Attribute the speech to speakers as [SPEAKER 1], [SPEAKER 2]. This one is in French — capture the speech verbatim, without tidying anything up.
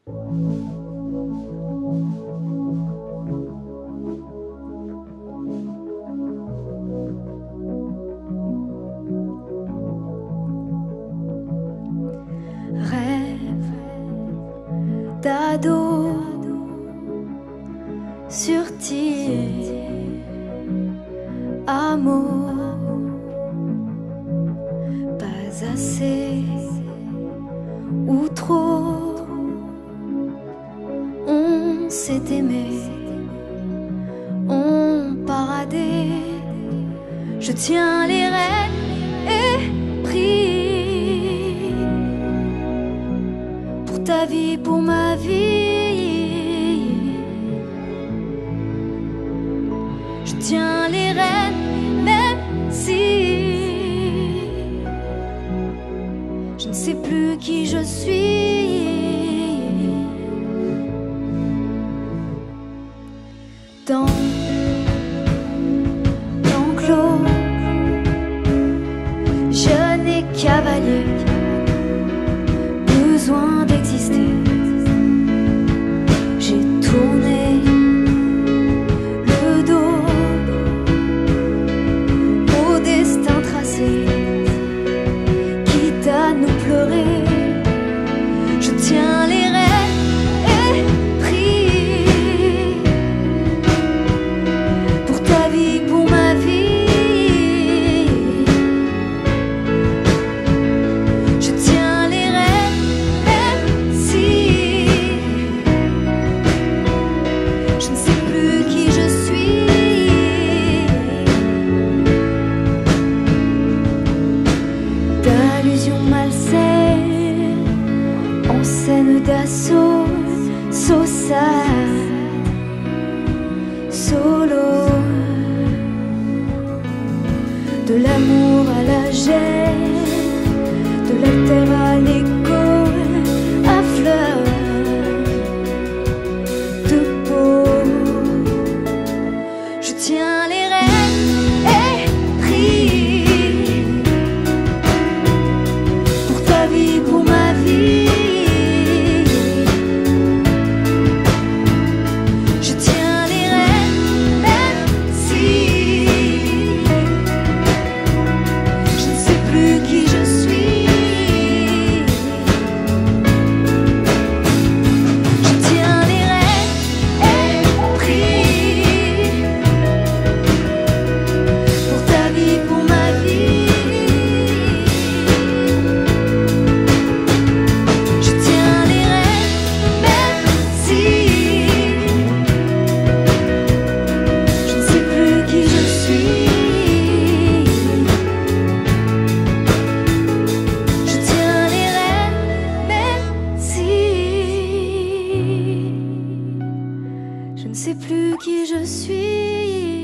[SPEAKER 1] Rêve d'ado sur-t-il amour, pas assez ou trop, on s'est aimé, on paradait, je tiens les rênes et prie pour ta vie, pour ma vie, je tiens les rênes même si je ne sais plus qui je suis. Dans l'enclos, jeune et cavalier, besoin d'exister. J'ai tourné le dos au destin tracé, quitte à nous pleurer. Je tiens les rênes et prie pour ta vie, pour ma vie. Je tiens les rênes même si je ne sais plus qui je suis. D'allusions malsaines en scène d'assaut, saussade, solo, de l'amour à la gêne, de la terre à l'écho, à fleurs de peau. Je tiens les rênes et prie pour ta vie, pour ma vie. Je tiens les rênes même si je ne sais plus qui je suis. Je tiens les rênes et prie pour ta vie, pour ma vie. Je tiens les rênes même si je ne sais plus qui je suis. Je tiens les rênes même si je ne sais plus qui je suis.